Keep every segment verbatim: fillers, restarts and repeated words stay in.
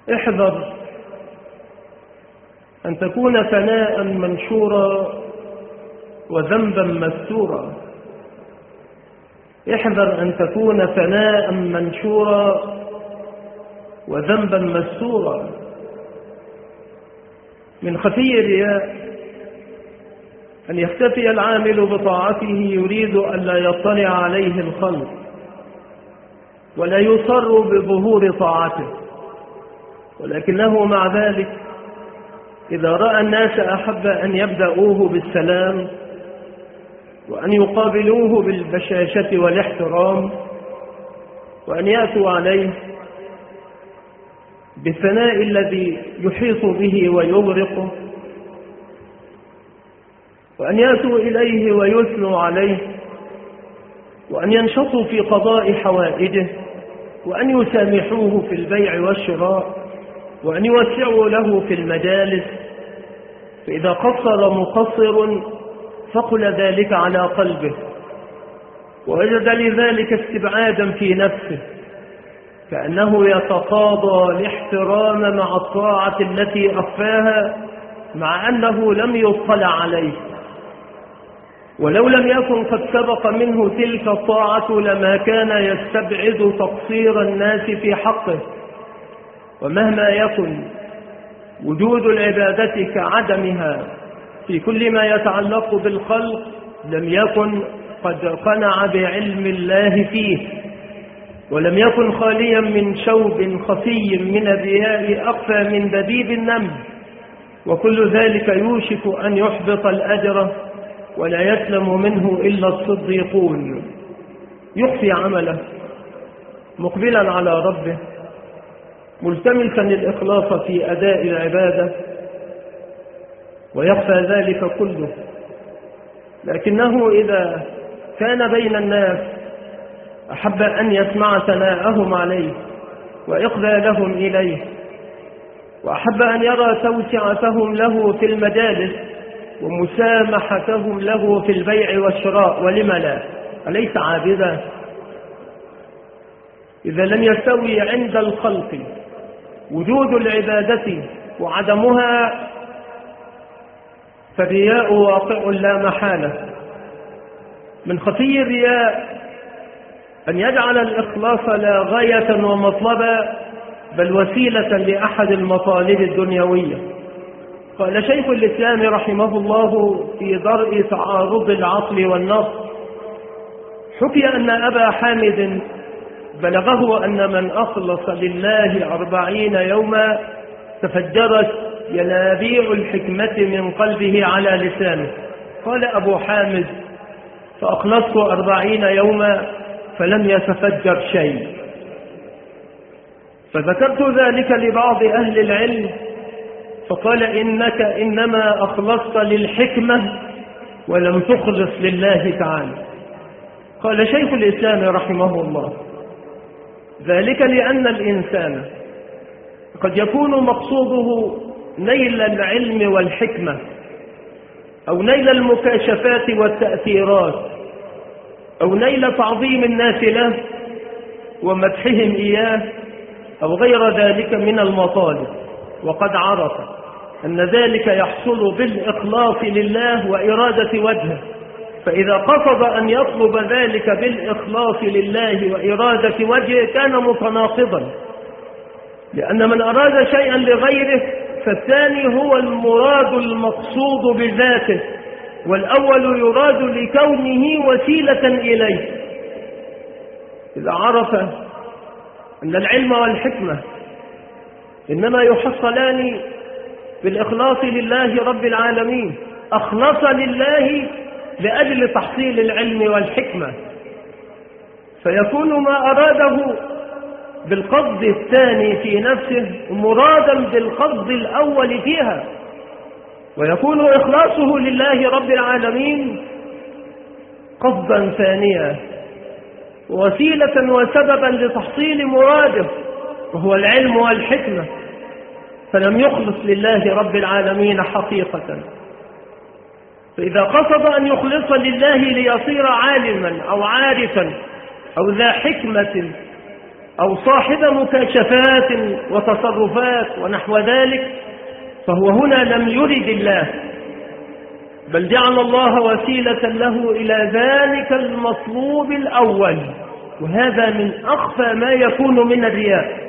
احذر أن تكون ثناء منشورا وذنبا مستورا. احذر أن تكون ثناء منشورا وذنبا مستورا. من خفي الرياء أن يختفي العامل بطاعته يريد أن لا يطلع عليه الخلق ولا يصر بظهور طاعته، ولكنه مع ذلك إذا رأى الناس أحب أن يبدأوه بالسلام وأن يقابلوه بالبشاشة والاحترام وأن يأتوا عليه بالثناء الذي يحيط به ويغرقه، وأن يأتوا إليه ويثنوا عليه، وأن ينشطوا في قضاء حوائجه، وأن يسامحوه في البيع والشراء، وأن يوسعوا له في المجالس. فإذا قصر مقصر ثقل ذلك على قلبه ووجد لذلك استبعادا في نفسه، كأنه يتقاضى الاحترام مع الطاعة التي أخفاها مع أنه لم يطلع عليه. ولو لم يكن قد سبق منه تلك الطاعة لما كان يستبعد تقصير الناس في حقه. ومهما يكن وجود العبادة كعدمها في كل ما يتعلق بالخلق لم يكن قد قنع بعلم الله فيه، ولم يكن خاليا من شوب خفي من الرياء أخفى من دبيب النمل، وكل ذلك يوشك أن يحبط الأجر ولا يسلم منه إلا الصديقون. يخفي عمله مقبلا على ربه ملتمسا الإخلاص في أداء العبادة، ويخفى ذلك كله. لكنه إذا كان بين الناس أحب أن يسمع ثناءهم عليه وإقبالهم إليه، وأحب أن يرى توسعتهم له في المجالس ومسامحتهم له في البيع والشراء. ولم لا؟ أليس عابدا؟ إذا لم يستوي عند الخلق وجود العبادة وعدمها فالرياء واقع لا محالة. من خفي الرياء أن يجعل الإخلاص لا غاية ومطلبا بل وسيلة لأحد المطالب الدنيوية. قال شيخ الإسلام رحمه الله في درء تعارض العقل والنص: حكي أن أبا حامد بلغه أن من أخلص لله أربعين يوما تفجرت ينابيع الحكمة من قلبه على لسانه. قال أبو حامد: فأخلصت أربعين يوما فلم يتفجر شيء. فذكرت ذلك لبعض أهل العلم فقال: إنك إنما أخلصت للحكمة ولم تخلص لله تعالى. قال شيخ الإسلام رحمه الله: ذلك لأن الإنسان قد يكون مقصوده نيل العلم والحكمة أو نيل المكاشفات والتأثيرات أو نيل تعظيم الناس له ومدحهم إياه أو غير ذلك من المطالب، وقد عرف أن ذلك يحصل بالإخلاص لله وإرادة وجهه. فإذا قصد أن يطلب ذلك بالإخلاص لله وإرادة وجهه كان متناقضا، لأن من أراد شيئا لغيره فالثاني هو المراد المقصود بذاته، والأول يراد لكونه وسيلة إليه. إذا عرف أن العلم والحكمة إنما يحصلان بالإخلاص لله رب العالمين، أخلص لله لأجل تحصيل العلم والحكمة، فيكون ما أراده بالقصد الثاني في نفسه مرادا بالقصد الأول فيها، ويكون إخلاصه لله رب العالمين قصدا ثانيا وسيلة وسببا لتحصيل مراده وهو العلم والحكمة، فلم يخلص لله رب العالمين حقيقة. فإذا قصد أن يخلص لله ليصير عالما أو عارفا أو ذا حكمة أو صاحب مكاشفات وتصرفات ونحو ذلك، فهو هنا لم يرد الله، بل جعل الله وسيلة له إلى ذلك المطلوب الأول، وهذا من أخفى ما يكون من الرياء،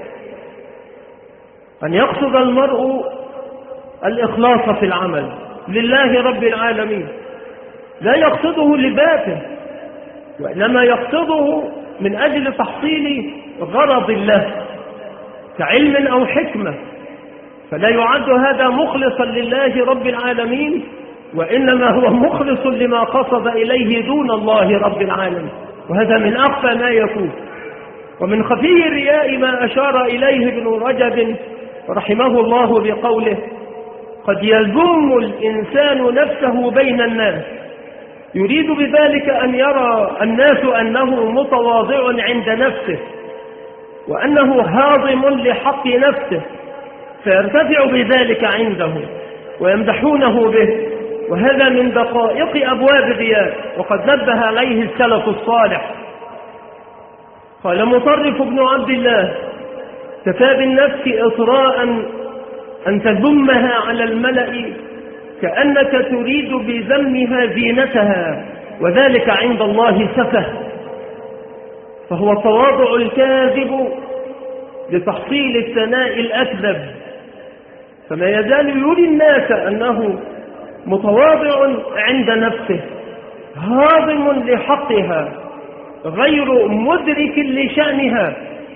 أن يقصد المرء الإخلاص في العمل لله رب العالمين، لا يقصده لذاته، وإنما يقصده من أجل تحصيل غرض الله كعلم أو حكمة، فلا يعد هذا مخلصا لله رب العالمين، وإنما هو مخلص لما قصد إليه دون الله رب العالمين، وهذا من أخفى ما يكون. ومن خفي الرياء ما أشار إليه ابن رجب رحمه الله بقوله: قد يذم الإنسان نفسه بين الناس، يريد بذلك أن يرى الناس أنه متواضع عند نفسه وأنه هاضم لحق نفسه، فيرتفع بذلك عنده ويمدحونه به، وهذا من دقائق أبواب الرياء، وقد نبه عليه السلف الصالح. قال مطرف بن عبد الله: كفى بالنفس إطراء أن تذمها على الملأ كأنك تريد بذمها زينتها، وذلك عند الله سفه. فهو التواضع الكاذب لتحصيل الثناء الأكذب، فما يزال يري الناس أنه متواضع عند نفسه هاضم لحقها غير مدرك لشأنها،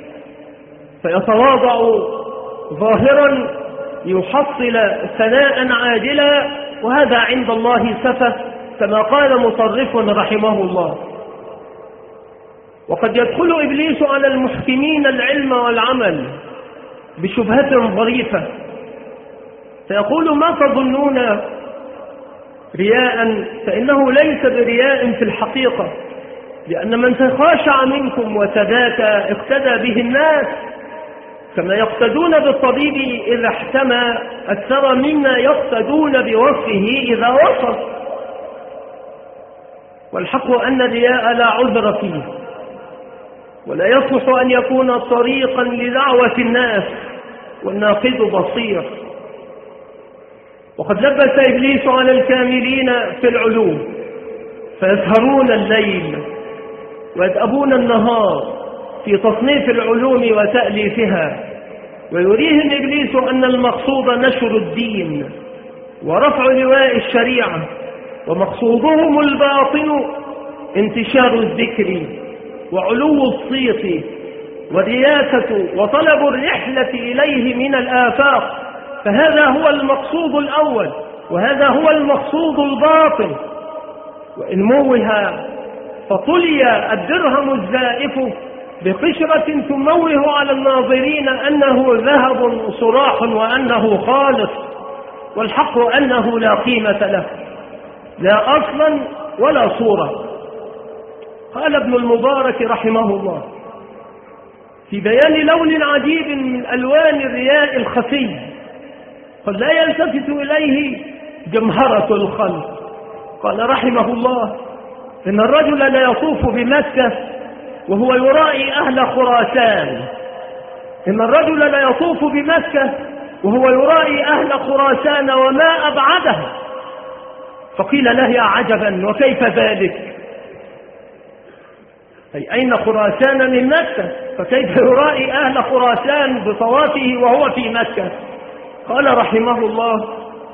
فيتواضع ظاهرا يحصل ثناء عاجلا، وهذا عند الله سفه كما قال مطرف رحمه الله. وقد يدخل إبليس على المحكمين العلم والعمل بشبهة ظريفة، فيقول: ما تظنون رياء؟ فإنه ليس برياء في الحقيقة، لأن من تخاشع منكم وتذاكى اقتدى به الناس، كما يقتدون بالطبيب إذا احتمى أكثر مما يقتدون بوصفه إذا وصف. والحق أن الرياء لا عذر فيه، ولا يصلح أن يكون طريقا لدعوة الناس، والناقد بصير. وقد لبس إبليس على الكاملين في العلوم، فيسهرون الليل ويدأبون النهار في تصنيف العلوم وتأليفها، ويريهم إبليس أن المقصود نشر الدين ورفع لواء الشريعة، ومقصودهم الباطن انتشار الذكر وعلو الصيت والرياسة وطلب الرحلة إليه من الآفاق، فهذا هو المقصود الأول، وهذا هو المقصود الباطن. وإن موه فطلي الدرهم الزائف بقشرة تموه على الناظرين أنه ذهب صراح وأنه خالص، والحق أنه لا قيمة له، لا أصلا ولا صورة. قال ابن المبارك رحمه الله في بيان لون عجيب من ألوان الرياء الخفي، قد لا يلتفت إليه جمهرة الخلق. قال رحمه الله: إن الرجل لا يطوف بمكة وهو يرائي أهل خراسان، إن الرجل لا يطوف بمكة وهو يرائي أهل خراسان وما أبعدها. فقيل له: يا عجبا، وكيف ذلك؟ أي أين خراسان من مكة؟ فكيف يرائي أهل خراسان بطوافه وهو في مكة؟ قال رحمه الله: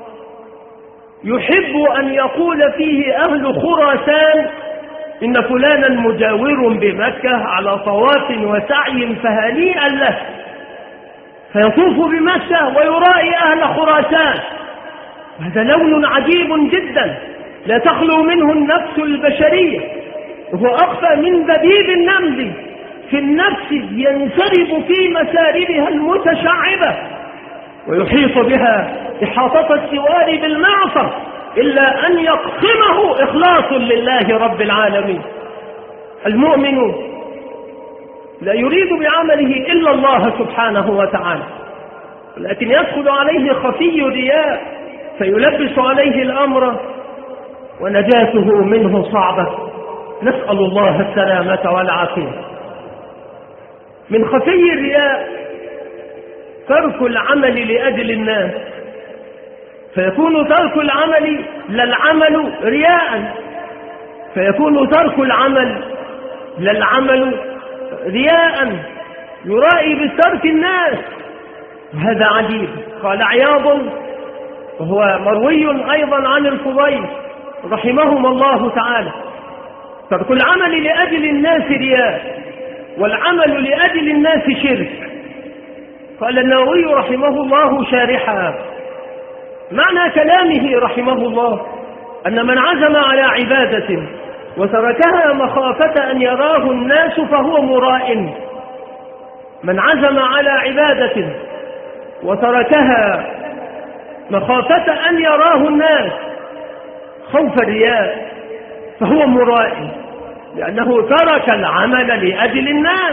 يحب أن يقول فيه أهل خراسان إن فلانا مجاور بمكة على طواف وسعي فهنيئا له، فيطوف بمكة ويرائي أهل خراسان. هذا لون عجيب جدا لا تخلو منه النفس البشرية، وهو أخفى من دبيب النمل في النفس ينسرب في مساربها المتشعبة ويحيط بها إحاطة السوار بالمعصر، إلا أن يقسمه إخلاص لله رب العالمين. المؤمن لا يريد بعمله إلا الله سبحانه وتعالى، لكن يدخل عليه خفي الرياء فيلبس عليه الأمر، ونجاته منه صعبة، نسأل الله السلامة والعافية. من خفي الرياء ترك العمل لأجل الناس، فيكون ترك العمل للعمل رياء، فيكون ترك العمل للعمل رياء يرائي بالترك الناس. هذا عجيب. قال عياض وهو مروي أيضا عن الفضيل رحمهم الله تعالى: ترك العمل لأجل الناس رياء، والعمل لأجل الناس شرك. قال النووي رحمه الله شارحا: معنى كلامه رحمه الله أن من عزم على عبادة وتركها مخافة أن يراه الناس فهو مراء. من عزم على عبادة وتركها مخافة أن يراه الناس خوف الرياء فهو مراء، لأنه ترك العمل لأجل الناس،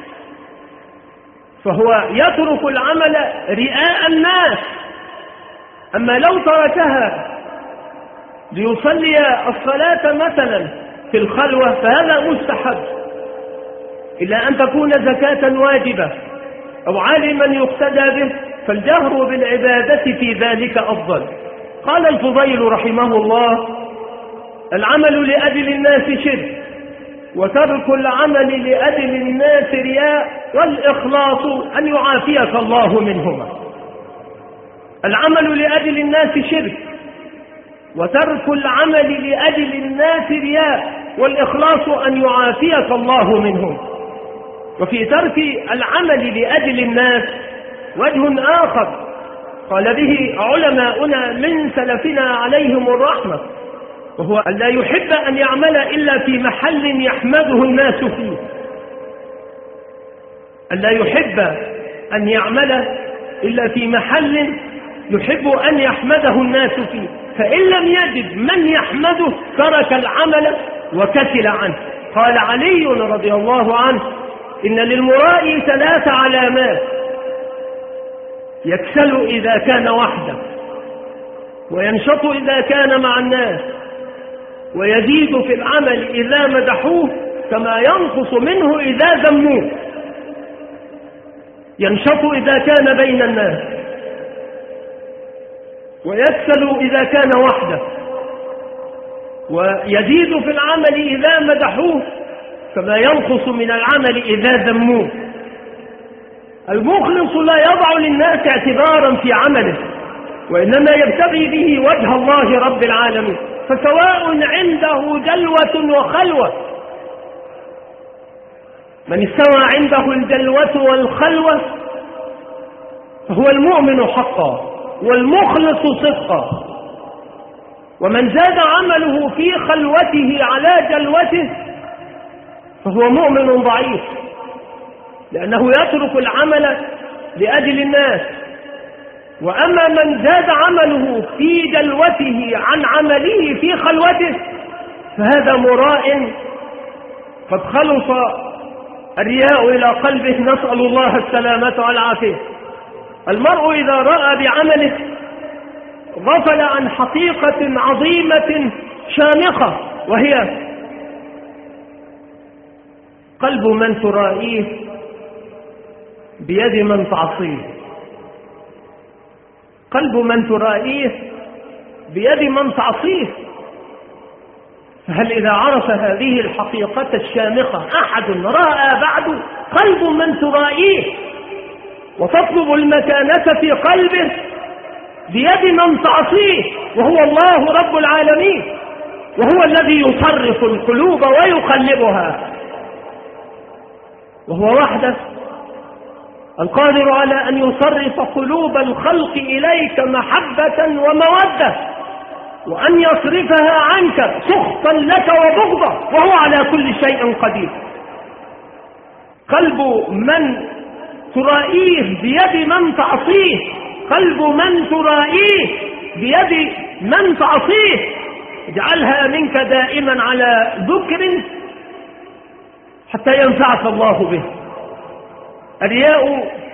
فهو يترك العمل رئاء الناس. أما لو تركها ليصلي الصلاة مثلا في الخلوة فهذا مستحب، إلا أن تكون زكاة واجبة أو عالما يقتدى به، فالجهر بالعبادة في ذلك أفضل. قال الفضيل رحمه الله: العمل لأجل الناس شرك، وترك العمل لأجل الناس رياء، والإخلاص أن يعافيك الله منهما. العمل لأجل الناس شرك، وترك العمل لأجل الناس رياء، والإخلاص أن يعافيك الله منهم. وفي ترك العمل لأجل الناس وجه آخر قال به علماؤنا من سلفنا عليهم الرحمة، وهو أن لا يحب أن يعمل إلا في محل يحمده الناس فيه. أن لا يحب أن يعمل إلا في محل يحب أن يحمده الناس فيه، فإن لم يجد من يحمده ترك العمل وكسل عنه. قال علي رضي الله عنه: إن للمراء ثلاث علامات: يكسل إذا كان وحده، وينشط إذا كان مع الناس، ويزيد في العمل إذا مدحوه كما ينقص منه إذا ذموه. ينشط إذا كان بين الناس، ويكسل إذا كان وحده، ويزيد في العمل إذا مدحوه كما ينقص من العمل إذا ذموه. المخلص لا يضع للناس اعتبارا في عمله، وإنما يبتغي به وجه الله رب العالمين، فسواء عنده جلوة وخلوة. من استوى عنده الجلوة والخلوة فهو المؤمن حقا والمخلص صدقا. ومن زاد عمله في خلوته على جلوته فهو مؤمن ضعيف، لأنه يترك العمل لأجل الناس. وأما من زاد عمله في جلوته عن عمله في خلوته فهذا مراء قد خلص الرياء إلى قلبه، نسأل الله السلامة والعافية. المرء إذا رأى بعمله غفل عن حقيقة عظيمة شامخة، وهي قلب من ترائيه بيد من تعصيه. قلب من ترائيه بيد من تعصيه. فهل إذا عرف هذه الحقيقة الشامخة أحد رأى بعد قلب من ترائيه وتطلب المكانة في قلبه بيد من تعصيه، وهو الله رب العالمين، وهو الذي يصرف القلوب ويقلبها، وهو وحده القادر على أن يصرف قلوب الخلق إليك محبة ومودة، وأن يصرفها عنك سخطا لك وبغضا، وهو على كل شيء قدير. قلب من ترائيه بيد من تعصيه، قلب من ترائيه بيد من تعصيه، اجعلها منك دائما على ذكر حتى ينفعك الله به. الرياء